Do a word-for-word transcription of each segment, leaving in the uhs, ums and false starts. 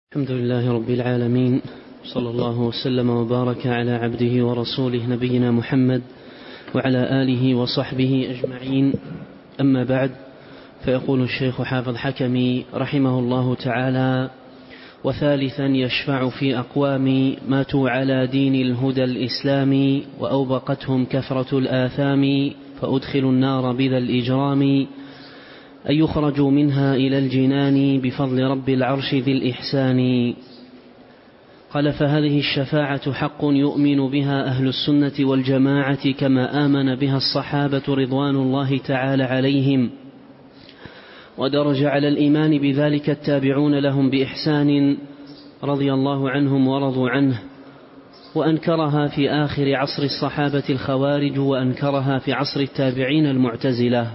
الحمد لله رب العالمين، صلى الله وسلم وبارك على عبده ورسوله نبينا محمد وعلى آله وصحبه أجمعين. أما بعد، فيقول الشيخ حافظ حكمي رحمه الله تعالى: وثالثا يشفع في أقوام ماتوا على دين الهدى الإسلامي وأوبقتهم كثرة الآثام فأدخلوا النار بذا الإجرام، أن يخرجوا منها إلى الجنان بفضل رب العرش ذي الإحسان. قال: فهذه الشفاعة حق يؤمن بها أهل السنة والجماعة كما آمن بها الصحابة رضوان الله تعالى عليهم، ودرج على الإيمان بذلك التابعون لهم بإحسان رضي الله عنهم ورضوا عنه. وأنكرها في آخر عصر الصحابة الخوارج، وأنكرها في عصر التابعين المعتزلة،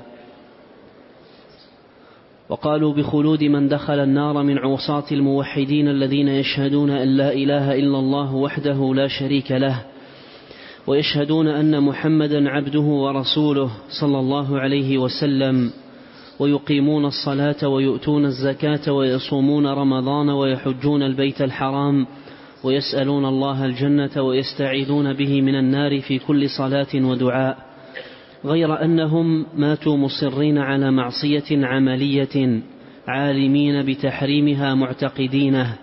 وقالوا بخلود من دخل النار من عصاة الموحدين الذين يشهدون أن لا إله إلا الله وحده لا شريك له، ويشهدون أن محمدا عبده ورسوله صلى الله عليه وسلم، ويقيمون الصلاة ويؤتون الزكاة ويصومون رمضان ويحجون البيت الحرام ويسألون الله الجنة ويستعيذون به من النار في كل صلاة ودعاء، غير أنهم ماتوا مصرين على معصية عملية عالمين بتحريمها معتقدينه،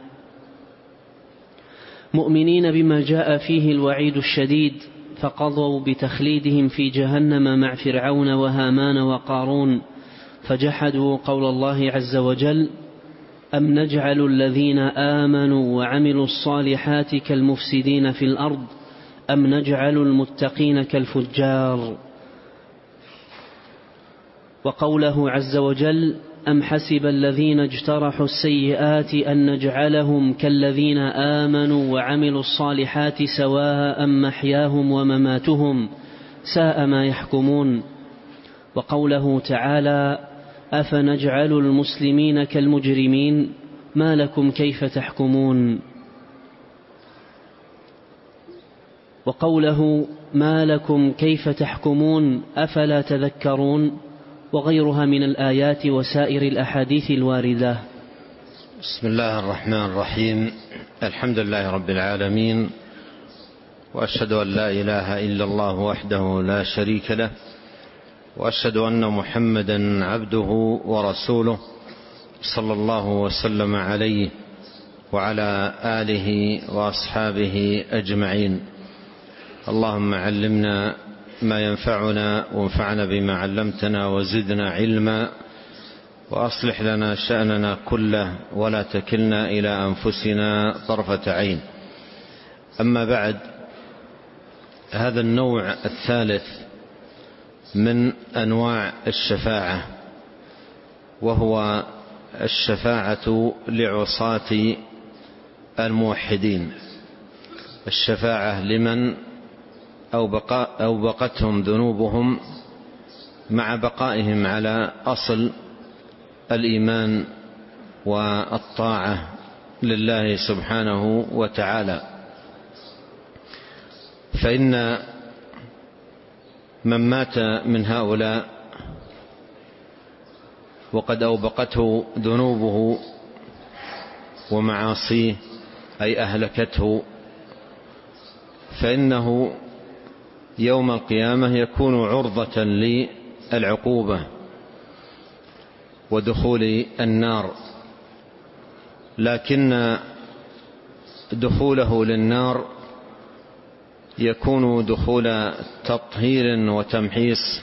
مؤمنين بما جاء فيه الوعيد الشديد، فقضوا بتخليدهم في جهنم مع فرعون وهامان وقارون، فجحدوا قول الله عز وجل: أم نجعل الذين آمنوا وعملوا الصالحات كالمفسدين في الأرض أم نجعل المتقين كالفجار. وقوله عز وجل: أم حسب الذين اجترحوا السيئات أن نجعلهم كالذين آمنوا وعملوا الصالحات سواء محياهم ومماتهم ساء ما يحكمون. وقوله تعالى: أفنجعل المسلمين كالمجرمين ما لكم كيف تحكمون. وقوله: ما لكم كيف تحكمون أفلا تذكرون، وغيرها من الآيات وسائر الأحاديث الواردة. بسم الله الرحمن الرحيم. الحمد لله رب العالمين، وأشهد أن لا إله إلا الله وحده لا شريك له، وأشهد أن محمدا عبده ورسوله صلى الله وسلم عليه وعلى آله وأصحابه أجمعين. اللهم علمنا ما ينفعنا وانفعنا بما علمتنا وزدنا علما، وأصلح لنا شأننا كله ولا تكلنا إلى أنفسنا طرفة عين. أما بعد، هذا النوع الثالث من أنواع الشفاعة، وهو الشفاعة لعصاة الموحدين، الشفاعة لمن أو بقتهم ذنوبهم مع بقائهم على أصل الإيمان والطاعة لله سبحانه وتعالى. فإن من مات من هؤلاء وقد أوبقته ذنوبه ومعاصيه، أي أهلكته، فإنه يوم القيامة يكون عرضة للعقوبة ودخول النار، لكن دخوله للنار يكون دخول تطهير وتمحيص،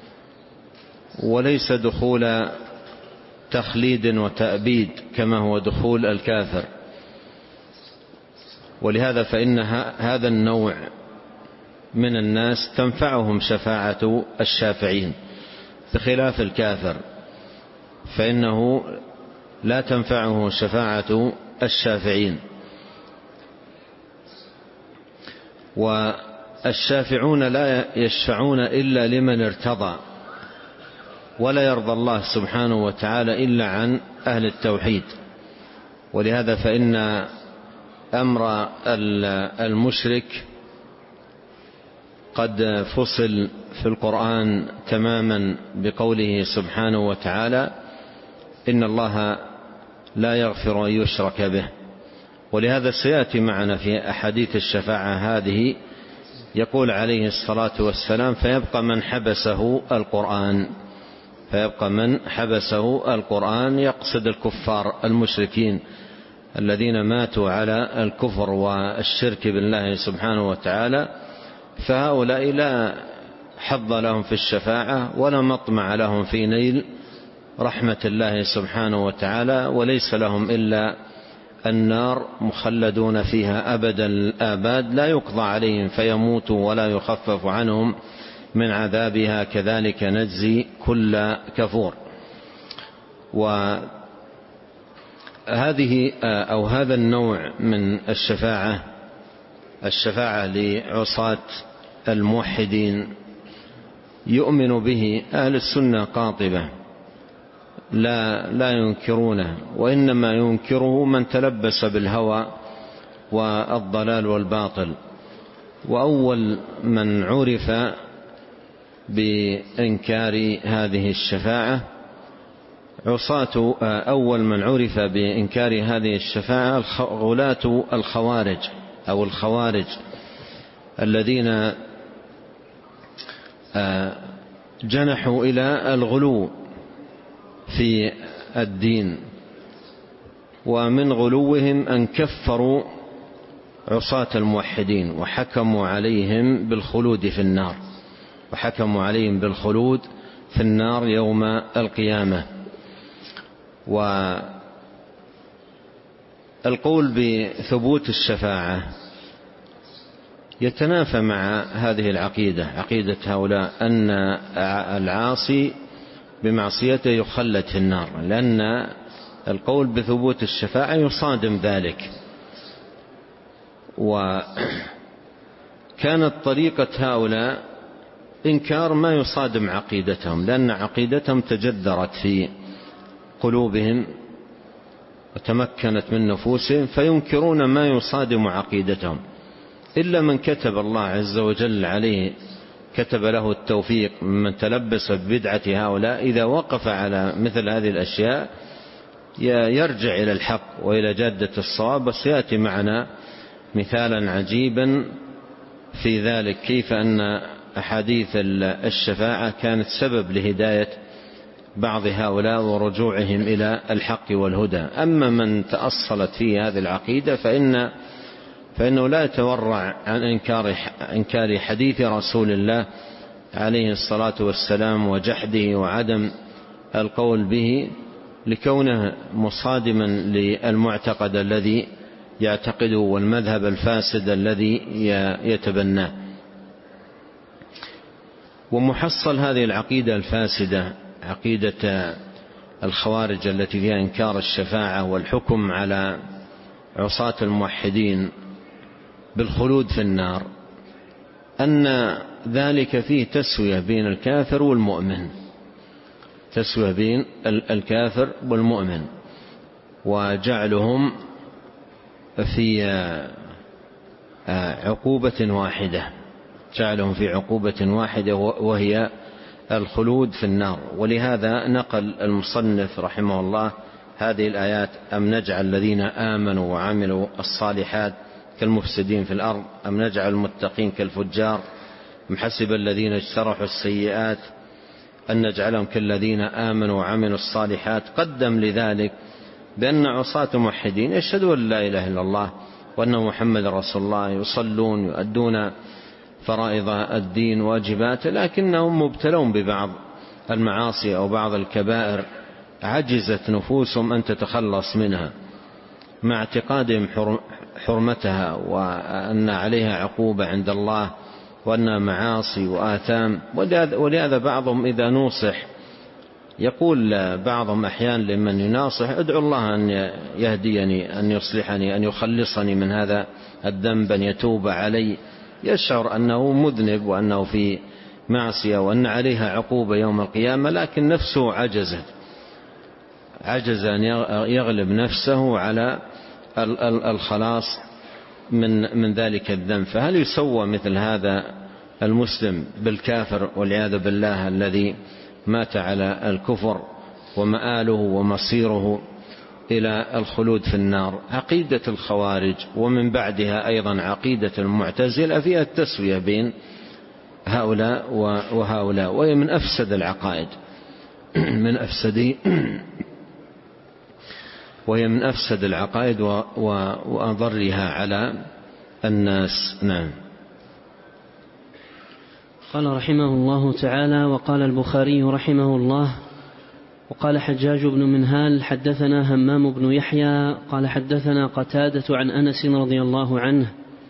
وليس دخول تخليد وتأبيد كما هو دخول الكافر. ولهذا فإن هذا النوع من الناس تنفعهم شفاعة الشافعين، بخلاف الكافر فإنه لا تنفعه شفاعة الشافعين. والشافعون لا يشفعون إلا لمن ارتضى، ولا يرضى الله سبحانه وتعالى إلا عن أهل التوحيد. ولهذا فإن أمر المشرك قد فصل في القرآن تماما بقوله سبحانه وتعالى: إن الله لا يغفر أن يشرك به ولهذا سيأتي معنا في أحاديث الشفاعة هذه يقول عليه الصلاة والسلام: فيبقى من حبسه القرآن فيبقى من حبسه القرآن، يقصد الكفار المشركين الذين ماتوا على الكفر والشرك بالله سبحانه وتعالى، فهؤلاء لا حظ لهم في الشفاعة ولا مطمع لهم في نيل رحمة الله سبحانه وتعالى، وليس لهم إلا النار مخلدون فيها أبدا الآباد، لا يقضى عليهم فيموتوا ولا يخفف عنهم من عذابها، كذلك نجزي كل كفور. وهذه أو هذا النوع من الشفاعة، الشفاعة لعصاة الموحدين، يؤمن به أهل السنة قاطبة، لا لا ينكرونه، وإنما ينكره من تلبس بالهوى والضلال والباطل. وأول من عرف بإنكار هذه الشفاعة عصاة أول من عرف بإنكار هذه الشفاعة غلاة الخوارج أو الخوارج الذين جنحوا إلى الغلو في الدين، ومن غلوهم أن كفروا عصاة الموحدين وحكموا عليهم بالخلود في النار وحكموا عليهم بالخلود في النار يوم القيامة. والقول بثبوت الشفاعة يتنافى مع هذه العقيدة، عقيدة هؤلاء أن العاصي بمعصيته يخلد في النار، لأن القول بثبوت الشفاعة يصادم ذلك. وكانت طريقة هؤلاء إنكار ما يصادم عقيدتهم، لأن عقيدتهم تجذرت في قلوبهم وتمكنت من نفوسهم، فينكرون ما يصادم عقيدتهم، إلا من كتب الله عز وجل عليه، كتب له التوفيق من تلبس ببدعة هؤلاء، إذا وقف على مثل هذه الأشياء يرجع إلى الحق وإلى جادة الصواب. وسيأتي معنا مثالا عجيبا في ذلك، كيف أن أحاديث الشفاعة كانت سبب لهداية بعض هؤلاء ورجوعهم إلى الحق والهدى. أما من تأصلت فيه هذه العقيدة فإن فإنه لا يتورع عن إنكار إنكار حديث رسول الله عليه الصلاة والسلام وجحده وعدم القول به، لكونه مصادما للمعتقد الذي يعتقده والمذهب الفاسد الذي يتبناه. ومحصل هذه العقيدة الفاسدة، عقيدة الخوارج التي فيها إنكار الشفاعة والحكم على عصاة الموحدين بالخلود في النار، أن ذلك فيه تسوية بين الكافر والمؤمن، تسوية بين الكافر والمؤمن، وجعلهم في عقوبة واحدة، جعلهم في عقوبة واحدة وهي الخلود في النار. ولهذا نقل المصنف رحمه الله هذه الآيات: أم نجعل الذين آمنوا وعملوا الصالحات كالمفسدين في الأرض أم نجعل المتقين كالفجار أم حسب الذين اجترحوا السيئات أن نجعلهم كالذين آمنوا وعملوا الصالحات. قدم لذلك بأن عصاة موحدين يشهدون أن لا إله إلا الله وأن محمد رسول الله، يصلون يؤدون فرائض الدين واجباته، لكنهم مبتلون ببعض المعاصي أو بعض الكبائر عجزت نفوسهم أن تتخلص منها، مع اعتقادهم حرمتها وأن عليها عقوبة عند الله وأنها معاصي وآثام. ولهذا بعضهم إذا نوصح يقول بعضهم أحيانا لمن يناصح: ادعو الله أن يهديني، أن يصلحني، أن يخلصني من هذا الذنب، أن يتوب علي. يشعر أنه مذنب وأنه في معصية وأن عليها عقوبة يوم القيامة، لكن نفسه عجزت عجز أن يغلب نفسه على الخلاص من من ذلك الذنب. فهل يسوى مثل هذا المسلم بالكافر والعياذ بالله الذي مات على الكفر ومآله ومصيره إلى الخلود في النار. عقيدة الخوارج ومن بعدها أيضا عقيدة المعتزلة فيها التسوية بين هؤلاء وهؤلاء، وهي من أفسد العقائد من أفسد وهي من أفسد العقائد وأضرها على الناس. نعم. قال رحمه الله تعالى: وقال البخاري رحمه الله: وقال حجاج بن منهال حدثنا همام بن يحيى قال حدثنا قتادة عن أنس رضي الله عنه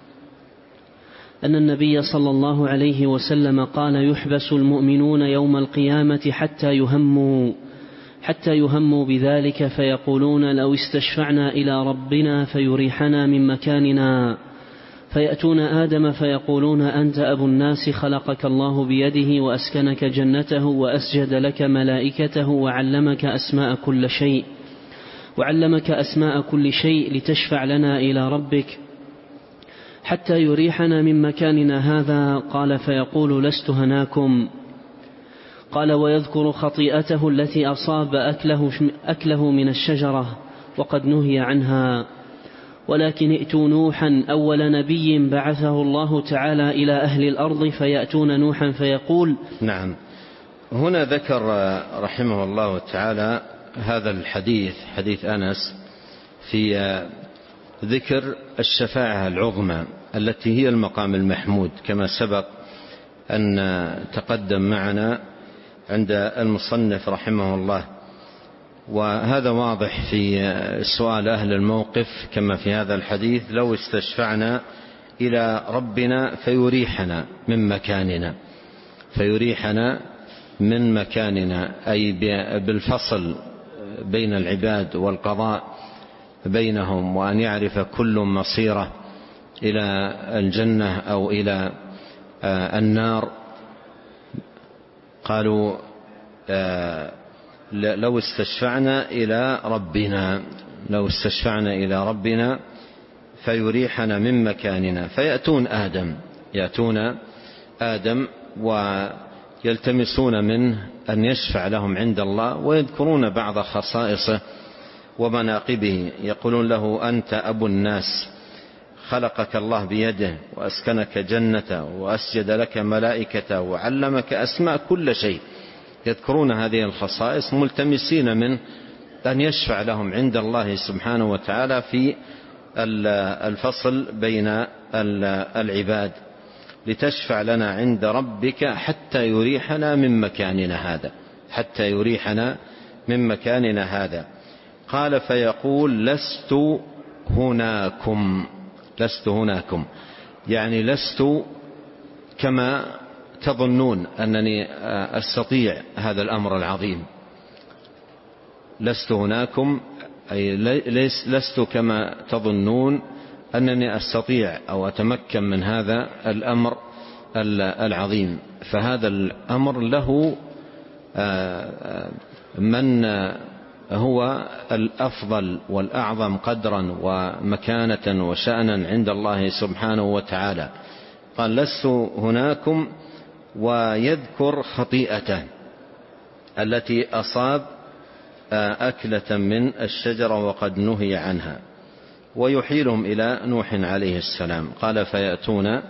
أن النبي صلى الله عليه وسلم قال: يحبس المؤمنون يوم القيامة حتى يهموا حتى يهموا بذلك فيقولون: لو استشفعنا إلى ربنا فيريحنا من مكاننا، فيأتون آدم فيقولون: أنت أبو الناس، خلقك الله بيده وأسكنك جنته وأسجد لك ملائكته وعلمك أسماء كل شيء وعلمك أسماء كل شيء لتشفع لنا إلى ربك حتى يريحنا من مكاننا هذا. قال: فيقول: لست هناكم. قال: ويذكر خطيئته التي أصاب أكله, أكله من الشجرة وقد نهي عنها. ولكن ائتوا نوحا أول نبي بعثه الله تعالى إلى أهل الأرض فيأتون نوحا فيقول. نعم. هنا ذكر رحمه الله تعالى هذا الحديث، حديث أنس، في ذكر الشفاعة العظمى التي هي المقام المحمود كما سبق أن تقدم معنا عند المصنف رحمه الله. وهذا واضح في سؤال أهل الموقف كما في هذا الحديث: لو استشفعنا إلى ربنا فيريحنا من مكاننا فيريحنا من مكاننا أي بالفصل بين العباد والقضاء بينهم، وأن يعرف كل مصيره إلى الجنة أو إلى النار. قالوا: لو استشفعنا إلى ربنا لو استشفعنا إلى ربنا فيريحنا من مكاننا. فيأتون آدم يأتون آدم ويلتمسون منه أن يشفع لهم عند الله، ويذكرون بعض خصائصه ومناقبه. يقولون له: أنت أبو الناس، خلقك الله بيده وأسكنك جنته وأسجد لك ملائكته وعلمك أسماء كل شيء. يذكرون هذه الخصائص ملتمسين منه أن يشفع لهم عند الله سبحانه وتعالى في الفصل بين العباد، لتشفع لنا عند ربك حتى يريحنا من مكاننا هذا حتى يريحنا من مكاننا هذا. قال: فيقول: لست هناكم لست هناكم يعني لست كما تظنون أنني أستطيع هذا الأمر العظيم. لست هناكم أي لست كما تظنون أنني أستطيع أو أتمكن من هذا الأمر العظيم. فهذا الأمر له من هو الأفضل والأعظم قدرا ومكانة وشأنا عند الله سبحانه وتعالى. قال: لست هناكم. ويذكر خطيئته التي أصاب أكلة من الشجرة وقد نهي عنها، ويحيلهم إلى نوح عليه السلام. قال: فيأتون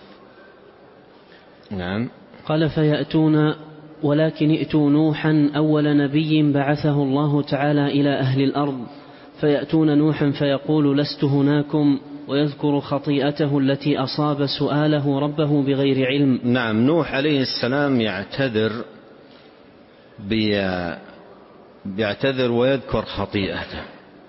نعم قال فيأتون ولكن ائتوا نوحا أول نبي بعثه الله تعالى إلى أهل الأرض فيأتون نوحا فيقول: لست هناكم. ويذكر خطيئته التي أصاب سؤاله ربه بغير علم. نعم. نوح عليه السلام يعتذر بيعتذر ويذكر خطيئته،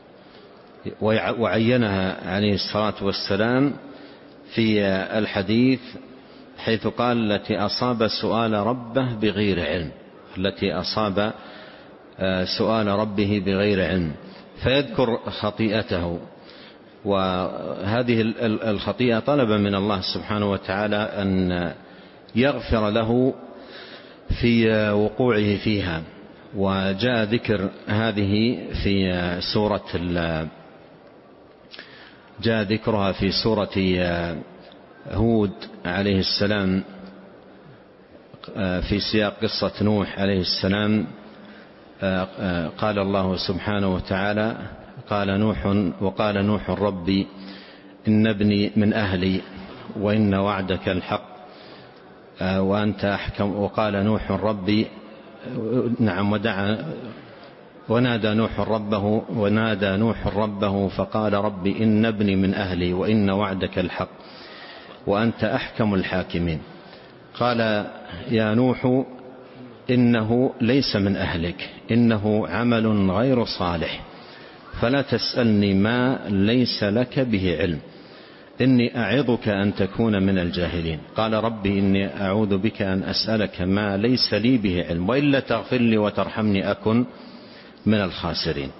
وعينها عليه الصلاة والسلام في الحديث حيث قال: التي أصاب سؤال ربه بغير علم التي أصاب سؤال ربه بغير علم فيذكر خطيئته. وهذه الخطيئة طلب من الله سبحانه وتعالى أن يغفر له في وقوعه فيها. وجاء ذكر هذه في سورة جاء ذكرها في سورة هود عليه السلام في سياق قصة نوح عليه السلام. قال الله سبحانه وتعالى: قال نوح وقال نوح ربي إن ابني من أهلي وإن وعدك الحق وأنت أحكم. وقال نوح ربي نعم ودعا ونادى نوح ربه ونادى نوح ربه فقال ربي إن ابني من أهلي وإن وعدك الحق وأنت أحكم الحاكمين. قال يا نوح إنه ليس من أهلك إنه عمل غير صالح فلا تسألني ما ليس لك به علم إني أعظك أن تكون من الجاهلين. قال ربي إني أعوذ بك أن أسألك ما ليس لي به علم وإلا تغفر لي وترحمني أكن من الخاسرين.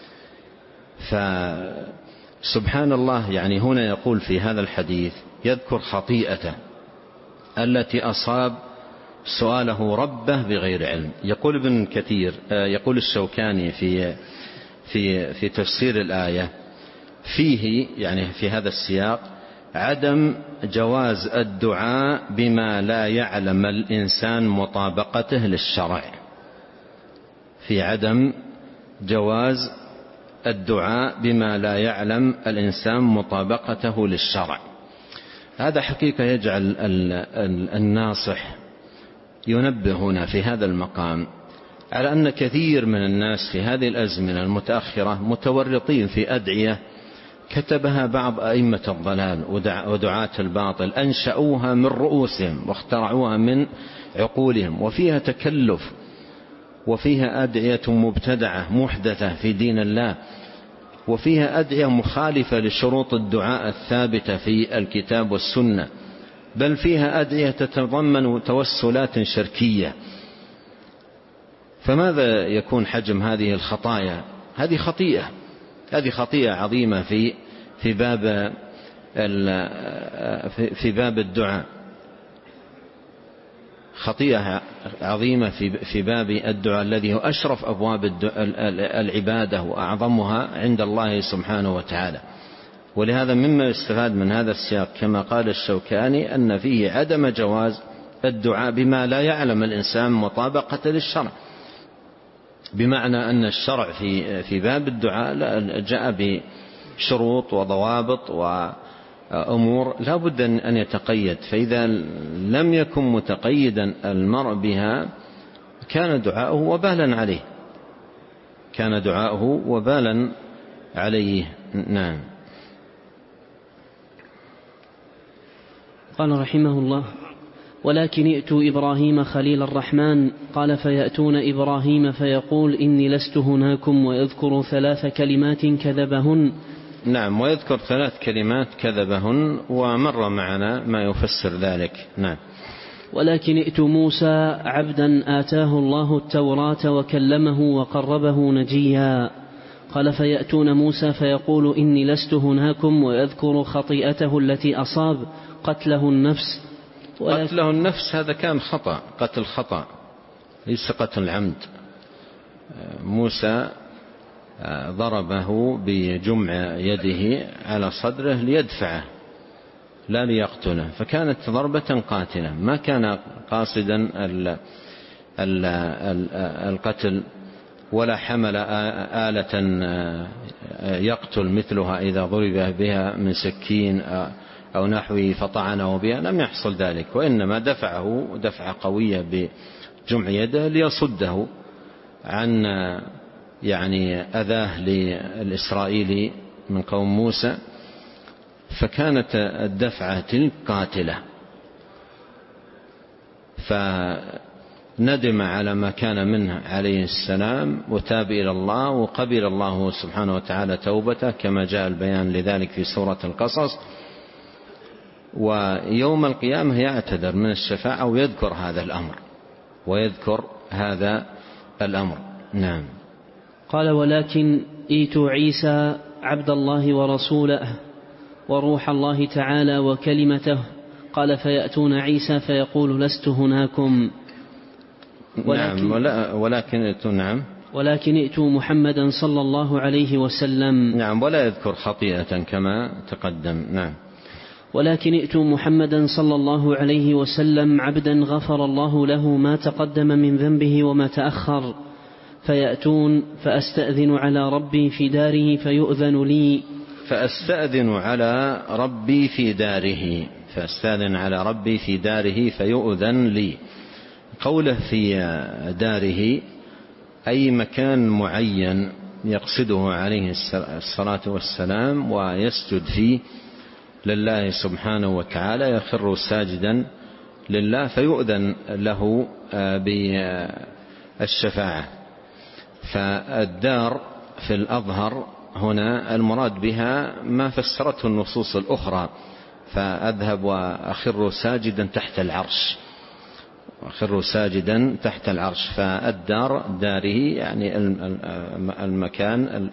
فسبحان الله، يعني هنا يقول في هذا الحديث يذكر خطيئته التي أصاب سؤاله ربه بغير علم. يقول ابن كثير يقول الشوكاني في في في تفسير الآية فيه يعني في هذا السياق عدم جواز الدعاء بما لا يعلم الإنسان مطابقته للشرع، في عدم جواز الدعاء بما لا يعلم الإنسان مطابقته للشرع. هذا حقيقة يجعل الناصح ينبه هنا في هذا المقام على أن كثير من الناس في هذه الأزمنة المتأخرة متورطين في أدعية كتبها بعض أئمة الضلال ودعاة الباطل، أنشأوها من رؤوسهم واخترعوها من عقولهم، وفيها تكلف وفيها أدعية مبتدعة محدثة في دين الله، وفيها أدعية مخالفة لشروط الدعاء الثابتة في الكتاب والسنة، بل فيها أدعية تتضمن توسلات شركية. فماذا يكون حجم هذه الخطايا؟ هذه خطيئة هذه خطيئة عظيمة في في باب في باب الدعاء، خطيئة عظيمة في في باب الدعاء الذي هو أشرف أبواب العبادة وأعظمها عند الله سبحانه وتعالى. ولهذا مما يستفاد من هذا السياق كما قال الشوكاني أن فيه عدم جواز الدعاء بما لا يعلم الإنسان مطابقة للشرع، بمعنى أن الشرع في في باب الدعاء جاء بشروط وضوابط وأمور لا بد أن يتقيد، فإذا لم يكن متقيدا المرء بها كان دعاؤه وبالا عليه كان دعاؤه وبالا عليه. نعم. قال رحمه الله: ولكن ائتوا إبراهيم خليل الرحمن. قال: فيأتون إبراهيم فيقول إني لست هناكم ويذكر ثلاث كلمات كذبهن. نعم، ويذكر ثلاث كلمات كذبهن، ومر معنا ما يفسر ذلك. نعم. ولكن ائتوا موسى عبدا آتاه الله التوراة وكلمه وقربه نجيا. قال: فيأتون موسى فيقول إني لست هناكم ويذكر خطيئته التي أصاب قتله النفس. قتله النفس هذا كان خطأ، قتل خطأ ليس قتل عمد. موسى ضربه بجمع يده على صدره ليدفعه لا ليقتله، فكانت ضربة قاتلة، ما كان قاصدا القتل ولا حمل آلة يقتل مثلها إذا ضرب بها من سكين أو نحوه فطعنه بها، لم يحصل ذلك، وإنما دفعه دفعة قوية بجمع يده ليصده عن يعني أذاه للإسرائيلي من قوم موسى، فكانت الدفعة تلك قاتلة، فندم على ما كان منه عليه السلام وتاب إلى الله، وقبل الله سبحانه وتعالى توبته كما جاء البيان لذلك في سورة القصص. ويوم القيامة يعتذر من الشفاعة ويذكر هذا الأمر ويذكر هذا الأمر. نعم. قال: ولكن ائتوا عيسى عبد الله ورسوله وروح الله تعالى وكلمته. قال: فيأتون عيسى فيقول لست هناكم. ولكن نعم ولا ولكن ائتوا نعم ولكن ائتوا محمدا صلى الله عليه وسلم. نعم، ولا يذكر خطيئة كما تقدم. نعم. ولكن ائتوا محمدا صلى الله عليه وسلم عبدا غفر الله له ما تقدم من ذنبه وما تأخر، فيأتون فأستأذن على ربي في داره فيؤذن لي فأستأذن على ربي في داره فأستأذن على ربي في داره فيؤذن لي. قوله في داره أي مكان معين يقصده عليه الصلاة والسلام ويسجد فيه لله سبحانه وتعالى، يخر ساجدا لله فيؤذن له بالشفاعة. فالدار في الأظهر هنا المراد بها ما فسرته النصوص الأخرى، فأذهب وأخر ساجدا تحت العرش وأخر ساجدا تحت العرش. فالدار داره يعني المكان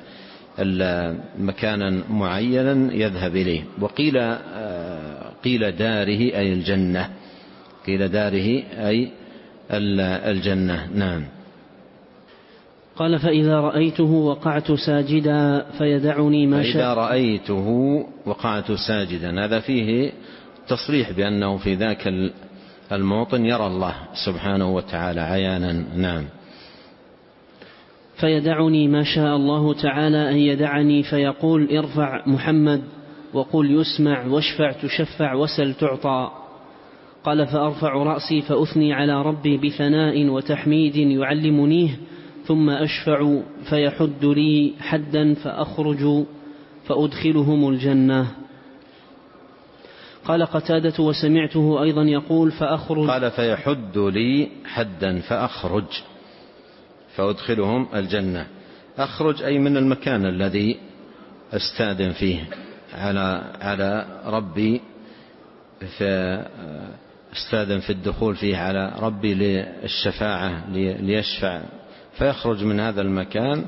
مكانا معينا يذهب إليه. وقيل قيل داره أي الجنة قيل داره أي الجنة. نعم. قال فإذا رأيته وقعت ساجدا فيدعني ما شاء. فإذا رأيته وقعت ساجدا، هذا فيه تصريح بأنه في ذاك الموطن يرى الله سبحانه وتعالى عيانا. نعم. فيدعني ما شاء الله تعالى أن يدعني، فيقول ارفع محمد وقل يسمع واشفع تشفع وسل تعطى. قال فأرفع رأسي فأثني على ربي بثناء وتحميد يعلمنيه، ثم أشفع فيحد لي حدا فأخرج فأدخلهم الجنة. قال قتادة وسمعته أيضا يقول فأخرج. قال فيحد لي حدا فأخرج فأدخلهم الجنة. أخرج أي من المكان الذي أستأذن فيه على على ربي، فاستأذن في الدخول فيه على ربي للشفاعة ليشفع، فيخرج من هذا المكان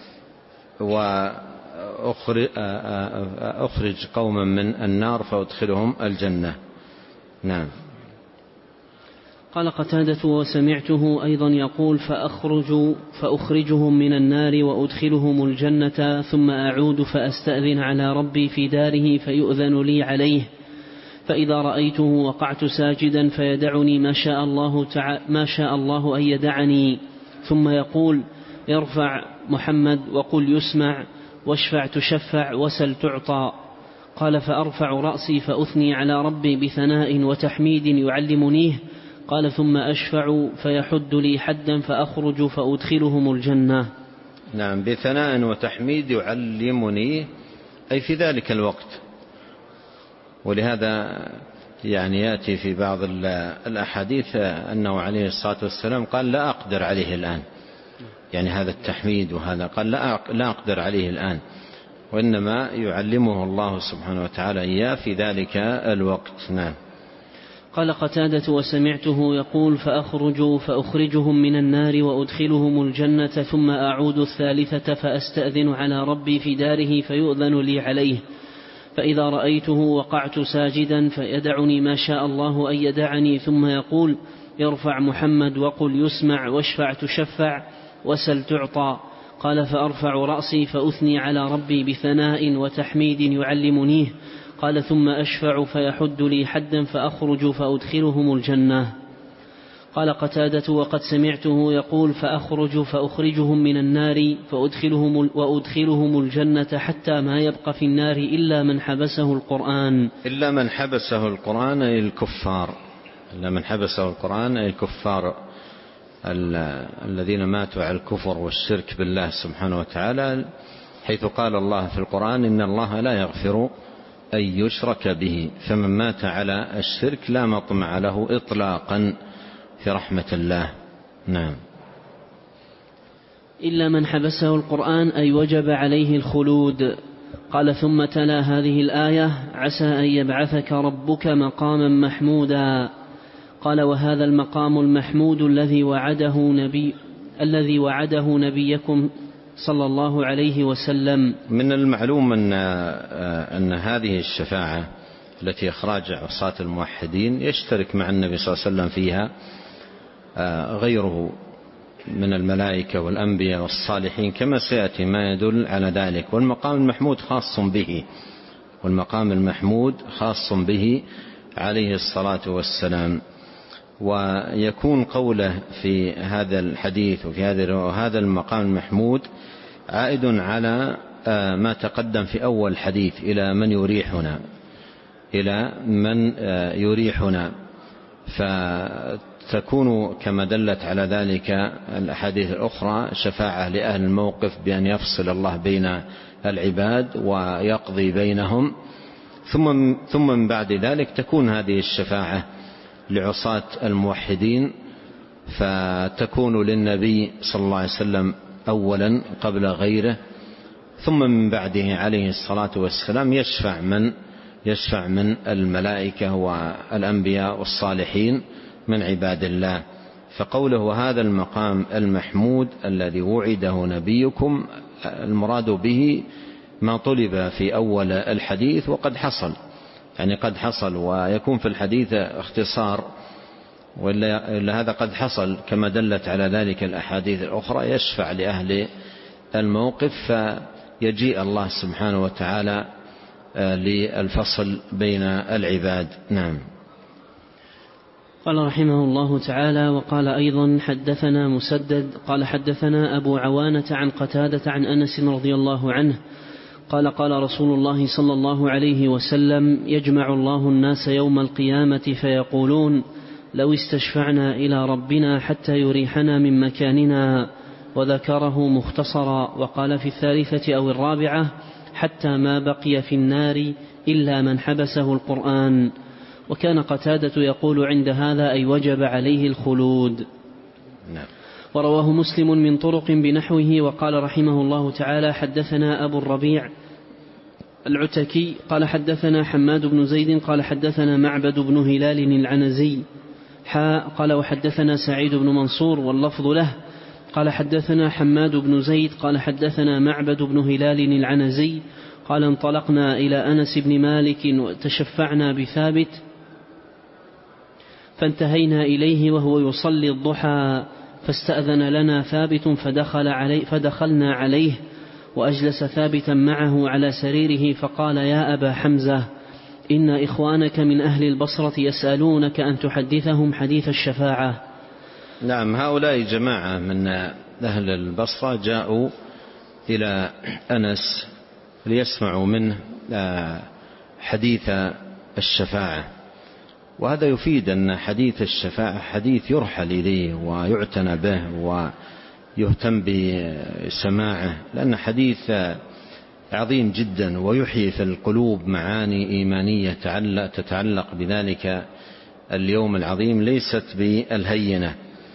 وأخرج قوما من النار فأدخلهم الجنة. نعم. قال قتادة وسمعته أيضا يقول فأخرج فأخرجهم من النار وأدخلهم الجنة، ثم أعود فأستأذن على ربي في داره فيؤذن لي عليه، فإذا رأيته وقعت ساجدا فيدعني ما شاء الله تعالى ما شاء الله أن يدعني، ثم يقول ارفع محمد وقل يسمع واشفع تشفع وسل تعطى. قال فأرفع رأسي فأثني على ربي بثناء وتحميد يعلمنيه. قال ثم أشفع فيحد لي حدا فأخرج فأدخلهم الجنة. نعم. بثناء وتحميد يعلمني أي في ذلك الوقت. ولهذا يعني يأتي في بعض الأحاديث أنه عليه الصلاة والسلام قال لا أقدر عليه الآن، يعني هذا التحميد وهذا قال لا أقدر عليه الآن، وإنما يعلمه الله سبحانه وتعالى إياه في ذلك الوقت. نعم. قال قتادة وسمعته يقول فأخرج فأخرجهم من النار وأدخلهم الجنة، ثم أعود الثالثة فأستأذن على ربي في داره فيؤذن لي عليه، فإذا رأيته وقعت ساجدا فيدعني ما شاء الله أن يدعني، ثم يقول يرفع محمد وقل يسمع واشفع تشفع وسل تعطى. قال فأرفع رأسي فأثني على ربي بثناء وتحميد يعلمنيه. قال ثم أشفع فيحد لي حدا فأخرج فأدخلهم الجنة. قال قتادة وقد سمعته يقول فأخرج فأخرجهم من النار فأدخلهم وأدخلهم الجنة حتى ما يبقى في النار إلا من حبسه القرآن. إلا من حبسه القرآن أي الكفار إلا من حبسه القرآن أي الكفار الذين ماتوا على الكفر والشرك بالله سبحانه وتعالى، حيث قال الله في القرآن إن الله لا يغفر أن يشرك به، فمن مات على الشرك لا مطمع له إطلاقا في رحمة الله. نعم. إلا من حبسه القرآن أي وجب عليه الخلود. قال ثم تلا هذه الآية عسى أن يبعثك ربك مقاما محمودا. قال وهذا المقام المحمود الذي وعده نبي الذي وعده نبيكم صلى الله عليه وسلم. من المعلوم أن أن هذه الشفاعة التي إخراج عصاة الموحدين يشترك مع النبي صلى الله عليه وسلم فيها غيره من الملائكة والأنبياء والصالحين، كما سيأتي ما يدل على ذلك. والمقام المحمود خاص به والمقام المحمود خاص به عليه الصلاة والسلام. ويكون قوله في هذا الحديث وفي هذا المقام المحمود عائد على ما تقدم في أول الحديث إلى من يريحنا إلى من يريحنا فتكون كما دلت على ذلك الأحاديث الأخرى شفاعة لأهل الموقف بأن يفصل الله بين العباد ويقضي بينهم، ثم ثم من بعد ذلك تكون هذه الشفاعة لعصاة الموحدين، فتكون للنبي صلى الله عليه وسلم أولا قبل غيره، ثم من بعده عليه الصلاة والسلام يشفع من يشفع من الملائكة والأنبياء والصالحين من عباد الله. فقوله هذا المقام المحمود الذي وعده نبيكم المراد به ما طلب في أول الحديث وقد حصل، يعني قد حصل، ويكون في الحديث اختصار، وإلا هذا قد حصل كما دلت على ذلك الأحاديث الأخرى، يشفع لأهل الموقف فيجيء الله سبحانه وتعالى للفصل بين العباد. نعم. قال رحمه الله تعالى: وقال أيضا حدثنا مسدد قال حدثنا أبو عوانة عن قتادة عن أنس رضي الله عنه قال قال رسول الله صلى الله عليه وسلم: يجمع الله الناس يوم القيامة فيقولون: لو استشفعنا إلى ربنا حتى يريحنا من مكاننا، وذكره مختصرا. وقال في الثالثة أو الرابعة: حتى ما بقي في النار إلا من حبسه القرآن. وكان قتادة يقول عند هذا: أي وجب عليه الخلود. نعم. ورواه مسلم من طرق بنحوه. وقال رحمه الله تعالى: حدثنا أبو الربيع العتكي قال حدثنا حماد بن زيد قال حدثنا معبد بن هلال العنزي حاء قال وحدثنا سعيد بن منصور واللفظ له قال حدثنا حماد بن زيد قال حدثنا معبد بن هلال العنزي قال: انطلقنا إلى أنس بن مالك وتشفعنا بثابت فانتهينا إليه وهو يصلي الضحى، فاستأذن لنا ثابت فدخل علي فدخلنا عليه وأجلس ثابتا معه على سريره فقال: يا أبا حمزة، إن إخوانك من أهل البصرة يسألونك أن تحدثهم حديث الشفاعة. نعم. هؤلاء جماعة من أهل البصرة جاءوا إلى أنس ليسمعوا منه حديث الشفاعة، وهذا يفيد أن حديث الشفاعة حديث يرحل إليه ويعتنى به ويهتم بسماعه، لأن حديث عظيم جدا ويحيي في القلوب معاني إيمانية تتعلق بذلك اليوم العظيم ليست بالهينة.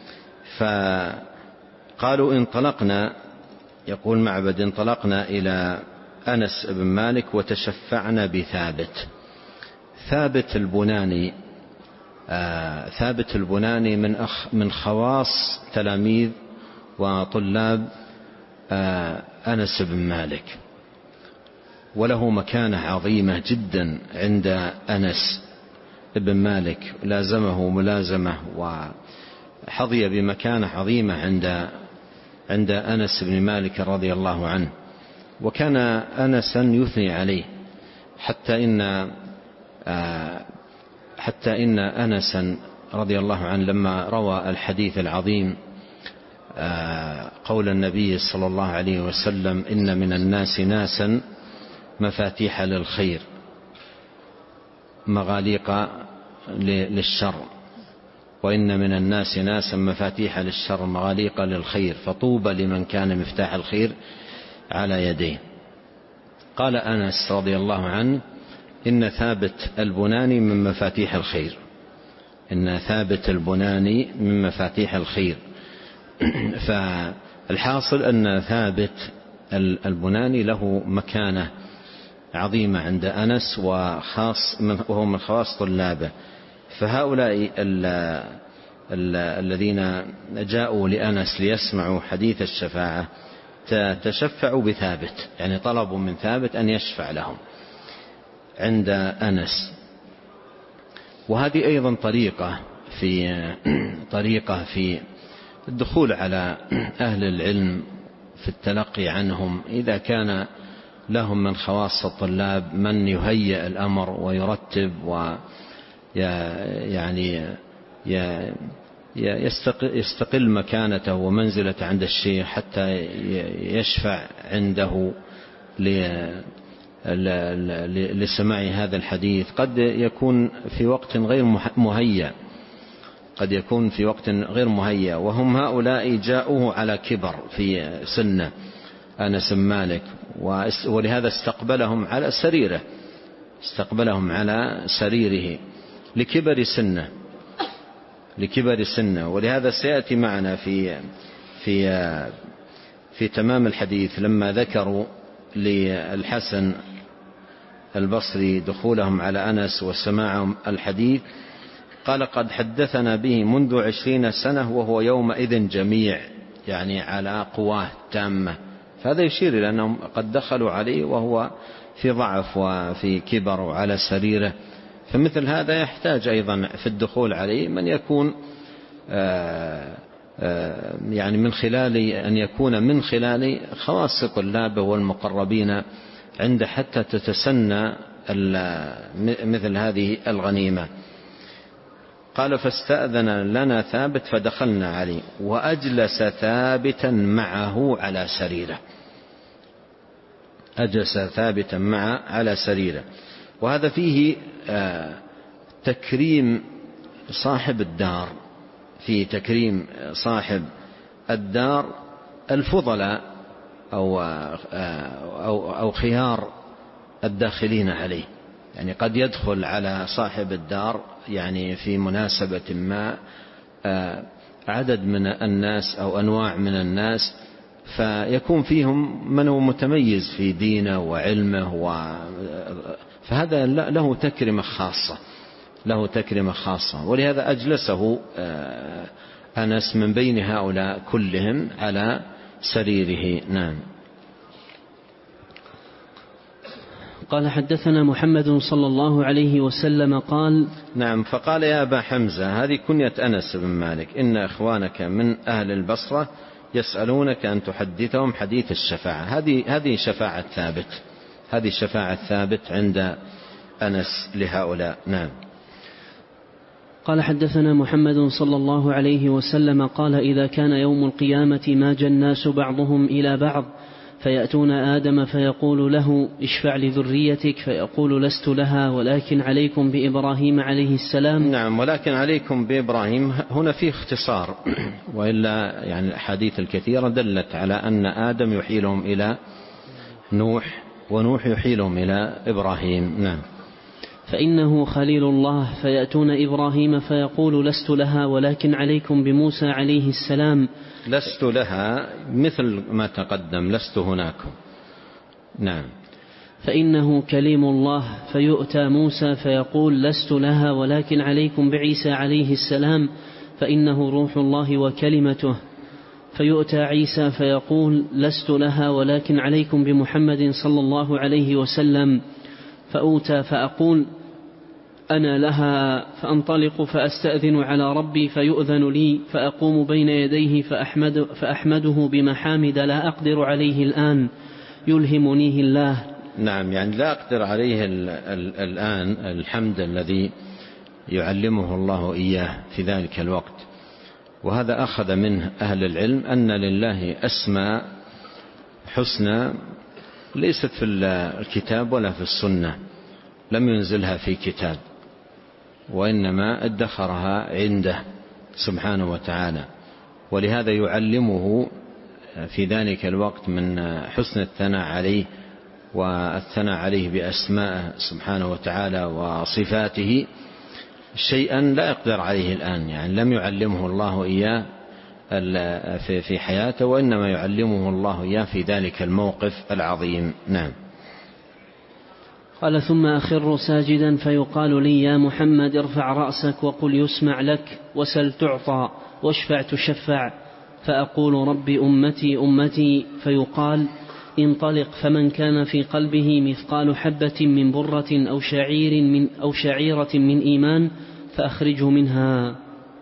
فقالوا: انطلقنا، يقول معبد، انطلقنا إلى أنس بن مالك وتشفعنا بثابت. ثابت البناني آه ثابت البناني من أخ من خواص تلاميذ وطلاب آه أنس بن مالك، وله مكانة عظيمة جدا عند أنس بن مالك، لازمه ملازمة وحظي بمكانة عظيمة عند عند أنس بن مالك رضي الله عنه. وكان أنسا يثني عليه حتى إن حتى إن أنسا رضي الله عنه لما روى الحديث العظيم قول النبي صلى الله عليه وسلم: إن من الناس ناسا مفاتيح للخير مغاليق للشر، وإن من الناس ناسا مفاتيح للشر مغاليق للخير، فطوبى لمن كان مفتاح الخير على يديه. قال أنس رضي الله عنه: إن ثابت البناني من مفاتيح الخير، إن ثابت البناني من مفاتيح الخير. فالحاصل أن ثابت البناني له مكانة عظيمة عند أنس وخاص وهو من خواص طلابه. فهؤلاء ال ال الذين جاءوا لأنس ليسمعوا حديث الشفاعة تشفعوا بثابت، يعني طلبوا من ثابت أن يشفع لهم عند أنس. وهذه أيضا طريقة في طريقة في الدخول على أهل العلم في التلقي عنهم، إذا كان لهم من خواص الطلاب من يهيئ الأمر ويرتب ويعني يستقل مكانته ومنزلته عند الشيخ حتى يشفع عنده لسماع هذا الحديث. قد يكون في وقت غير مهيأ قد يكون في وقت غير مهيأ وهم هؤلاء جاءوه على كبر في سنه أنس بن مالك، ولهذا استقبلهم على سريره استقبلهم على سريره لكبر سنه لكبر سنه ولهذا سيأتي معنا في في في تمام الحديث لما ذكروا للحسن البصري دخولهم على أنس وسماعهم الحديث قال قد حدثنا به منذ عشرين سنة وهو يومئذ جميع، يعني على قواه تامة. فهذا يشير إلى أنهم قد دخلوا عليه وهو في ضعف وفي كبر وعلى سريره، فمثل هذا يحتاج أيضا في الدخول عليه من يكون آآ آآ يعني من خلال أن يكون من خلال خواص طلابه والمقربين عنده حتى تتسنى مثل هذه الغنيمة. قال فاستأذن لنا ثابت فدخلنا عليه وأجلس ثابتا معه على سريره أجلس ثابتا معه على سريره وهذا فيه تكريم صاحب الدار في تكريم صاحب الدار الفضلاء أو, أو, أو خيار الداخلين عليه. يعني قد يدخل على صاحب الدار يعني في مناسبة ما عدد من الناس أو أنواع من الناس فيكون فيهم من هو متميز في دينه وعلمه و... فهذا له تكرمة خاصة له تكرمة خاصة ولهذا أجلسه أنس من بين هؤلاء كلهم على سريره. نعم. قال حدثنا محمد صلى الله عليه وسلم قال نعم فقال يا أبا حمزة هذه كنية أنس بن مالك إن إخوانك من أهل البصرة يسألونك أن تحدثهم حديث الشفاعة. هذه هذه شفاعة ثابت هذه شفاعة ثابت عند أنس لهؤلاء. نعم. قال حدثنا محمد صلى الله عليه وسلم قال إذا كان يوم القيامة ماج الناس بعضهم إلى بعض فيأتون آدم فيقول له اشفع لذريتك فيقول لست لها ولكن عليكم بإبراهيم عليه السلام. نعم ولكن عليكم بإبراهيم هنا فيه اختصار وإلا يعني الأحاديث الكثيرة دلت على أن آدم يحيلهم إلى نوح ونوح يحيلهم إلى إبراهيم. نعم. فإنه خليل الله فيأتون إبراهيم فيقول لست لها ولكن عليكم بموسى عليه السلام. لست لها مثل ما تقدم لست هناك. نعم. فإنه كليم الله فيؤتى موسى فيقول لست لها ولكن عليكم بعيسى عليه السلام فإنه روح الله وكلمته. فيؤتى عيسى فيقول لست لها ولكن عليكم بمحمد صلى الله عليه وسلم فأوتى فأقول أنا لها فأنطلق فأستأذن على ربي فيؤذن لي فأقوم بين يديه فأحمد فأحمده بمحامد لا أقدر عليه الآن يلهمنيه الله. نعم يعني لا أقدر عليه ال ال الآن الحمد الذي يعلمه الله إياه في ذلك الوقت. وهذا أخذ منه أهل العلم أن لله أسماء حسنى ليست في الكتاب ولا في السنة لم ينزلها في كتاب وإنما ادخرها عنده سبحانه وتعالى ولهذا يعلمه في ذلك الوقت من حسن الثناء عليه والثناء عليه بأسمائه سبحانه وتعالى وصفاته شيئا لا يقدر عليه الآن. يعني لم يعلمه الله إياه في حياته وإنما يعلمه الله إياه في ذلك الموقف العظيم. نعم. قال ثم أخر ساجدا فيقال لي يا محمد ارفع رأسك وقل يسمع لك وسل تعطى واشفع تشفع فأقول رب أمتي أمتي فيقال انطلق فمن كان في قلبه مثقال حبة من برة أو شعير من, أو شعيرة من إيمان فأخرجه منها.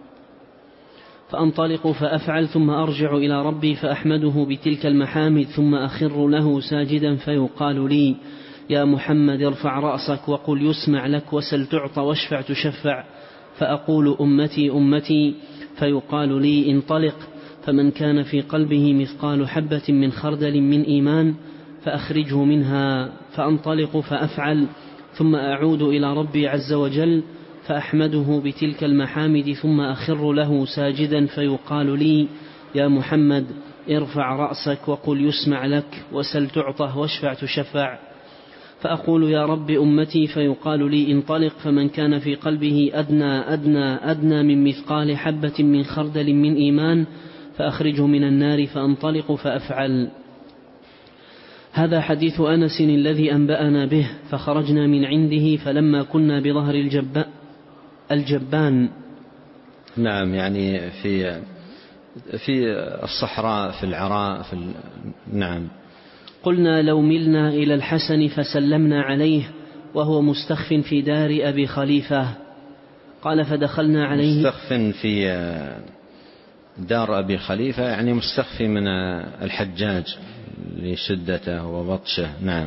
فأنطلق فأفعل ثم أرجع إلى ربي فأحمده بتلك المحامد ثم أخر له ساجدا فيقال لي يا محمد ارفع رأسك وقل يسمع لك وسل تعطى واشفع تشفع فأقول أمتي أمتي فيقال لي انطلق، فمن كان في قلبه مثقال حبة من خردل من إيمان فأخرجه منها، فأنطلق فأفعل، ثم أعود إلى ربي عز وجل فأحمده بتلك المحامد، ثم أخر له ساجدا فيقال لي يا محمد ارفع رأسك وقل يسمع لك، وسل تعطه واشفع تشفع. فأقول يا رب أمتي، فيقال لي انطلق، فمن كان في قلبه أدنى أدنى أدنى من مثقال حبة من خردل من إيمان فأخرجه من النار، فأنطلق فأفعل. هذا حديث أنس الذي أنبأنا به. فخرجنا من عنده فلما كنا بظهر الجب... الجبان. نعم، يعني في في الصحراء في العراء في ال... نعم. قلنا لو ملنا إلى الحسن فسلمنا عليه وهو مستخف في دار أبي خليفة. قال فدخلنا عليه. مستخف في دار أبي خليفة يعني مستخفي من الحجاج لشدته وبطشه. نعم.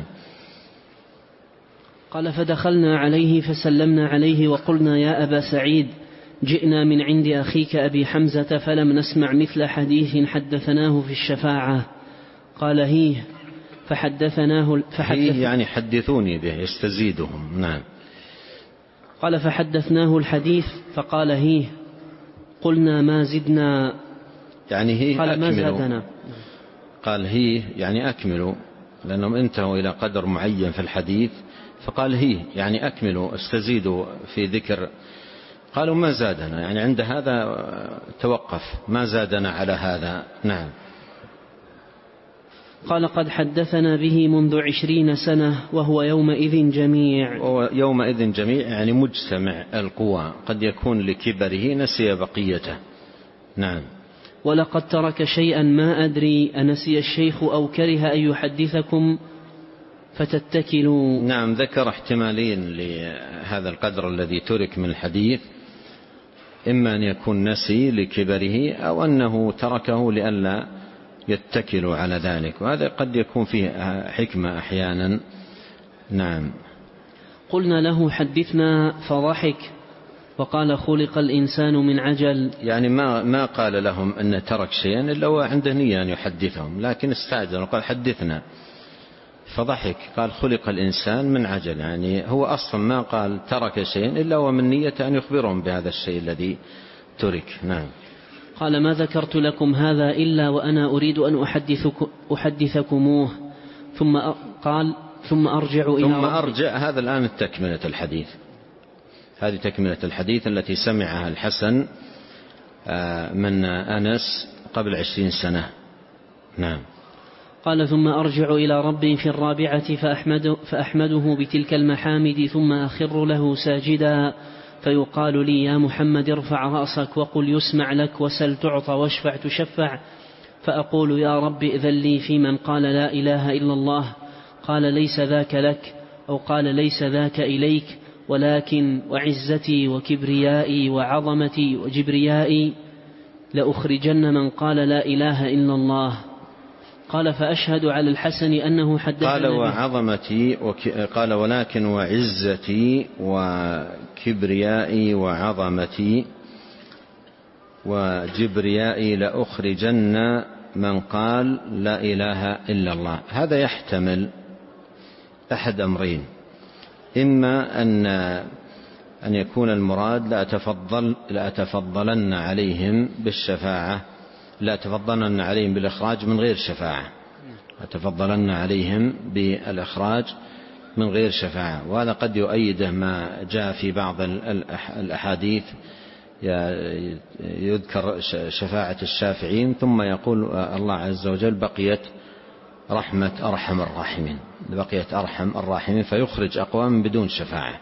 قال فدخلنا عليه فسلمنا عليه وقلنا يا أبا سعيد جئنا من عند أخيك أبي حمزة فلم نسمع مثل حديث حدثناه في الشفاعة. قال هي فحدثناه فحدث يعني حدثوني به يستزيدهم. نعم. قال فحدثناه الحديث فقال هي. قلنا ما زدنا يعني هي قال أكملوا. ما زادنا. قال هي يعني أكملوا، لأنهم انتهوا إلى قدر معين في الحديث، فقال هي يعني أكملوا استزيدوا في ذكر. قالوا ما زادنا، يعني عند هذا توقف، ما زادنا على هذا. نعم. قال قد حدثنا به منذ عشرين سنة وهو يومئذ جميع. وهو يومئذ جميع يعني مجتمع القوى، قد يكون لكبره نسي بقيته. نعم. ولقد ترك شيئا ما أدري أنسي الشيخ أو كره أن يحدثكم فتتكلوا. نعم، ذكر احتمالين لهذا القدر الذي ترك من الحديث، إما أن يكون نسي لكبره أو أنه تركه لئلا يتكلوا على ذلك، وهذا قد يكون فيه حكمة أحيانا. نعم. قلنا له حدثنا فضحك وقال خلق الإنسان من عجل. يعني ما ما قال لهم أن ترك شيئا إلا هو عنده نية أن يحدثهم، لكن استعجل وقال حدثنا فضحك. قال خلق الإنسان من عجل، يعني هو أصلا ما قال ترك شيئا إلا هو من نية أن يخبرهم بهذا الشيء الذي ترك. نعم. قال ما ذكرت لكم هذا إلا وأنا أريد أن أحدثك أحدثكموه. ثم قال ثم أرجع إلى ثم أرجع. هذا الآن تكملة الحديث، هذه تكملة الحديث التي سمعها الحسن من أنس قبل عشرين سنة. نعم. قال ثم أرجع إلى ربي في الرابعة فأحمد فأحمده بتلك المحامد ثم أخر له ساجدا فيقال لي يا محمد ارفع رأسك وقل يسمع لك، وسل تعطى واشفع تشفع. فأقول يا رب إذن لي في من قال لا إله إلا الله. قال ليس ذاك لك، أو قال ليس ذاك إليك، ولكن وعزتي وكبريائي وعظمتي وجبريائي لأخرجن من قال لا إله إلا الله. قال فأشهد على الحسن أنه حدثنا. قال وعظمتي وك... قال ولكن وعزتي وكبريائي وعظمتي وجبريائي لأخرجن من قال لا إله إلا الله. هذا يحتمل أحد أمرين، إما أن أن يكون المراد لا أتفضل لا أتفضلن عليهم بالشفاعة، لا أتفضلن عليهم بالإخراج من غير شفاعة، أتفضلن عليهم بالإخراج من غير شفاعة. وهذا قد يؤيده ما جاء في بعض الأحاديث يذكر شفاعة الشافعين ثم يقول الله عز وجل بقيت رحمة أرحم الراحمين، بقيت أرحم الراحمين، فيخرج أقوام بدون شفاعة.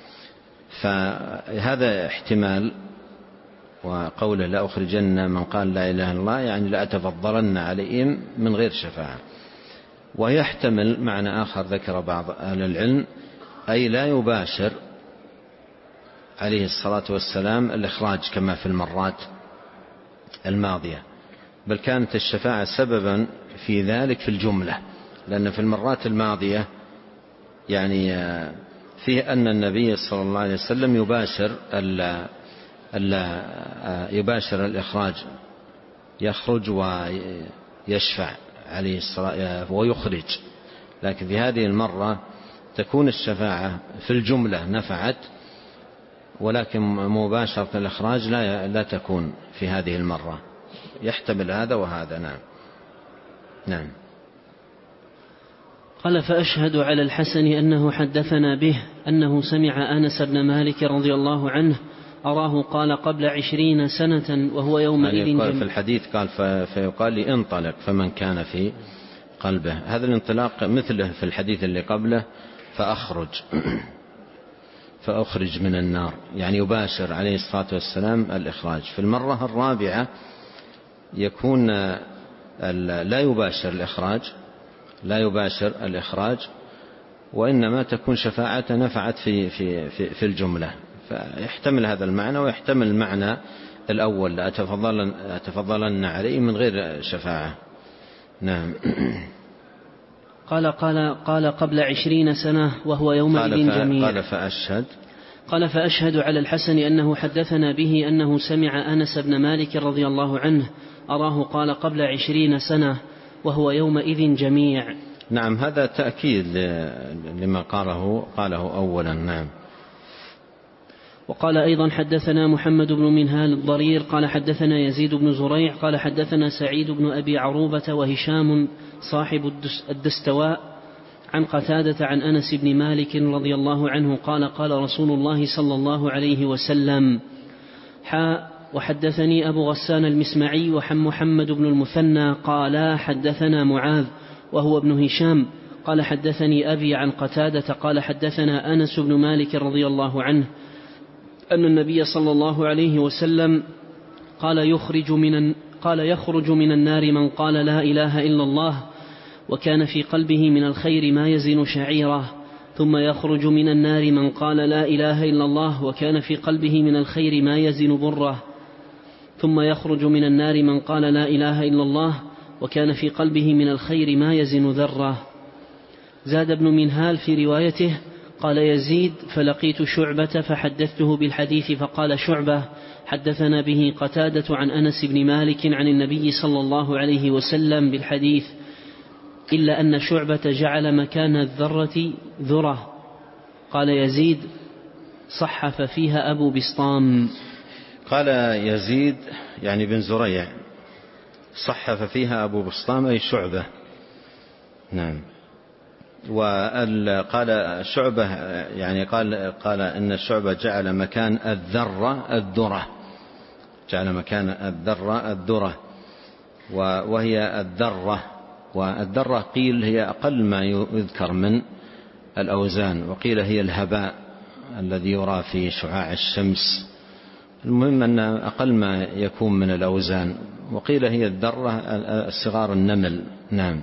فهذا احتمال. وقوله لا أخرجن من قال لا إله إلا الله يعني لا أتفضلن عليهم من غير شفاعة. ويحتمل معنى آخر ذكر بعض أهل العلم، أي لا يباشر عليه الصلاة والسلام الإخراج كما في المرات الماضية، بل كانت الشفاعة سببا في ذلك في الجملة، لأن في المرات الماضية يعني فيه أن النبي صلى الله عليه وسلم يباشر ألا يباشر الإخراج، يخرج ويشفع عليه الصلاة ويخرج، لكن في هذه المرة تكون الشفاعة في الجملة نفعت، ولكن مباشرة الإخراج لا لا تكون في هذه المرة، يحتمل هذا وهذا. نعم نعم. قال فأشهد على الحسن أنه حدثنا به أنه سمع أنس بن مالك رضي الله عنه أراه قال قبل عشرين سنة وهو يومئذ يعني في الحديث قال فيقال لي انطلق فمن كان في قلبه، هذا الانطلاق مثله في الحديث اللي قبله فأخرج فأخرج من النار، يعني يباشر عليه الصلاة والسلام الإخراج. في المرة الرابعة يكون لا يباشر الإخراج لا يباشر الإخراج وإنما تكون شفاعة نفعت في, في, في, في الجملة، فيحتمل هذا المعنى ويحتمل المعنى الأول لا أتفضلن, أتفضلن عليه من غير شفاعة. نعم. قال قال قال قبل عشرين سنة وهو يومئذ جميع. قال فأشهد قال فأشهد على الحسن أنه حدثنا به أنه سمع أنس بن مالك رضي الله عنه أراه قال قبل عشرين سنة وهو يومئذ جميع. نعم، هذا تأكيد لما قاله قاله أولا. نعم. وقال أيضا حدثنا محمد بن منهال الضرير قال حدثنا يزيد بن زريع قال حدثنا سعيد بن أبي عروبة وهشام صاحب الدستواء عن قتادة عن أنس بن مالك رضي الله عنه قال قال رسول الله صلى الله عليه وسلم حاء وحدثني أبو غسان المسمعي ومحمد بن المثنى قالا حدثنا معاذ وهو ابن هشام قال حدثني أبي عن قتادة قال حدثنا أنس بن مالك رضي الله عنه أن النبي صلى الله عليه وسلم قال يخرج من قال يخرج من النار من قال لا إله إلا الله وكان في قلبه من الخير ما يزن شعيرة، ثم يخرج من النار من قال لا إله إلا الله وكان في قلبه من الخير ما يزن بره، ثم يخرج من النار من قال لا إله إلا الله وكان في قلبه من الخير ما يزن ذرة. زاد ابن منهال في روايته قال يزيد فلقيت شعبة فحدثته بالحديث فقال شعبة حدثنا به قتادة عن أنس بن مالك عن النبي صلى الله عليه وسلم بالحديث، إلا أن شعبة جعل مكان الذرة ذرة. قال يزيد صحف فيها أبو بسطام. قال يزيد يعني بن زريع صحف فيها أبو بسطام أي شعبة. نعم. وقال شعبة يعني قال قال إن الشعبة جعل مكان الذرة الذرة، جعل مكان الذرة الذرة وهي الذرة، والذرة قيل هي أقل ما يذكر من الأوزان، وقيل هي الهباء الذي يرى في شعاع الشمس، المهم أن أقل ما يكون من الأوزان، وقيل هي الذرة صغار النمل. نعم.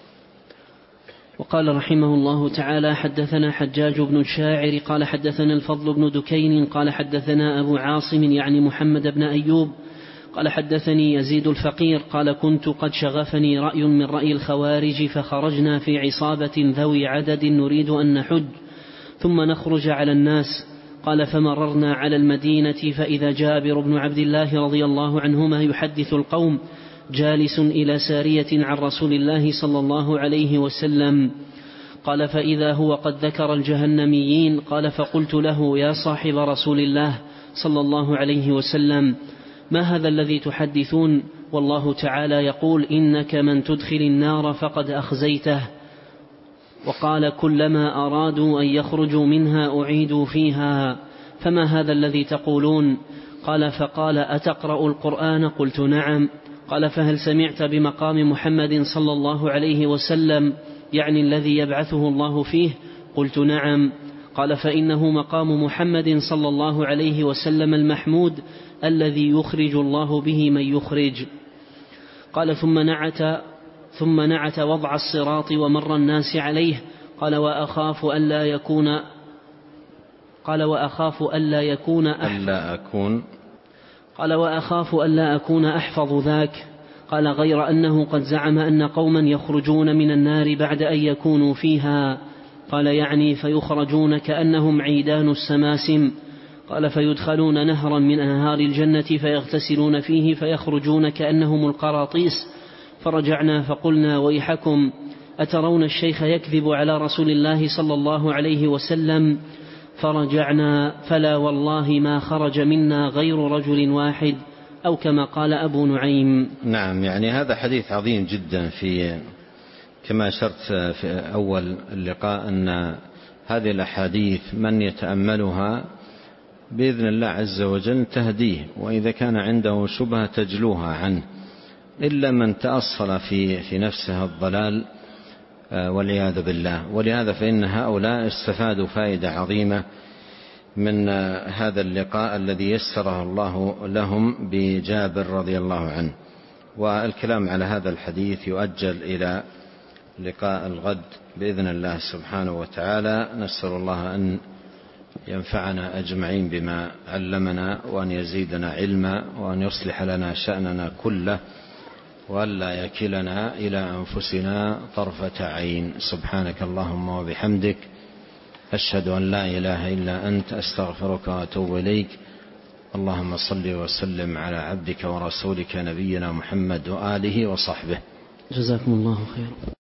وقال رحمه الله تعالى حدثنا حجاج بن الشاعر قال حدثنا الفضل بن دكين قال حدثنا أبو عاصم يعني محمد بن أيوب قال حدثني يزيد الفقير قال كنت قد شغفني رأي من رأي الخوارج فخرجنا في عصابة ذوي عدد نريد أن نحج ثم نخرج على الناس. قال فمررنا على المدينة فإذا جابر بن عبد الله رضي الله عنهما يحدث القوم جالس إلى سارية عن رسول الله صلى الله عليه وسلم. قال فإذا هو قد ذكر الجهنميين. قال فقلت له يا صاحب رسول الله صلى الله عليه وسلم ما هذا الذي تحدثون والله تعالى يقول إنك من تدخل النار فقد أخزيته، وقال كلما أرادوا أن يخرجوا منها أعيدوا فيها، فما هذا الذي تقولون؟ قال فقال أتقرأ القرآن؟ قلت نعم. قال فهل سمعت بمقام محمد صلى الله عليه وسلم يعني الذي يبعثه الله فيه؟ قلت نعم. قال فإنه مقام محمد صلى الله عليه وسلم المحمود الذي يخرج الله به من يخرج. قال ثم نعت ثم نعت وضع الصراط ومر الناس عليه. قال وأخاف ألا يكون قال وأخاف ألا يكون ألا أكون قال وأخاف ألا أكون أحفظ ذاك. قال غير أنه قد زعم أن قوما يخرجون من النار بعد أن يكونوا فيها. قال يعني فيخرجون كأنهم عيدان السماسم. قال فيدخلون نهرا من أنهار الجنة فيغتسلون فيه فيخرجون كأنهم القراطيس. فرجعنا فقلنا ويحكم أترون الشيخ يكذب على رسول الله صلى الله عليه وسلم؟ فرجعنا فلا والله ما خرج منا غير رجل واحد أو كما قال أبو نعيم. نعم، يعني هذا حديث عظيم جدا، في كما أشرت في أول اللقاء أن هذه الأحاديث من يتأملها بإذن الله عز وجل تهديه، وإذا كان عنده شبهة تجلوها عنه، إلا من تأصل في في نفسه الضلال والعياذ بالله. ولهذا فإن هؤلاء استفادوا فائدة عظيمة من هذا اللقاء الذي يسره الله لهم بجابر رضي الله عنه. والكلام على هذا الحديث يؤجل إلى لقاء الغد بإذن الله سبحانه وتعالى. نسأل الله أن ينفعنا أجمعين بما علمنا، وأن يزيدنا علما، وأن يصلح لنا شأننا كله، وألا يكلنا إلى أنفسنا طرفة عين. سبحانك اللهم وبحمدك، أشهد أن لا إله إلا أنت، أستغفرك وأتوب إليك. اللهم صل وسلم على عبدك ورسولك نبينا محمد وآله وصحبه. جزاكم الله خيرا.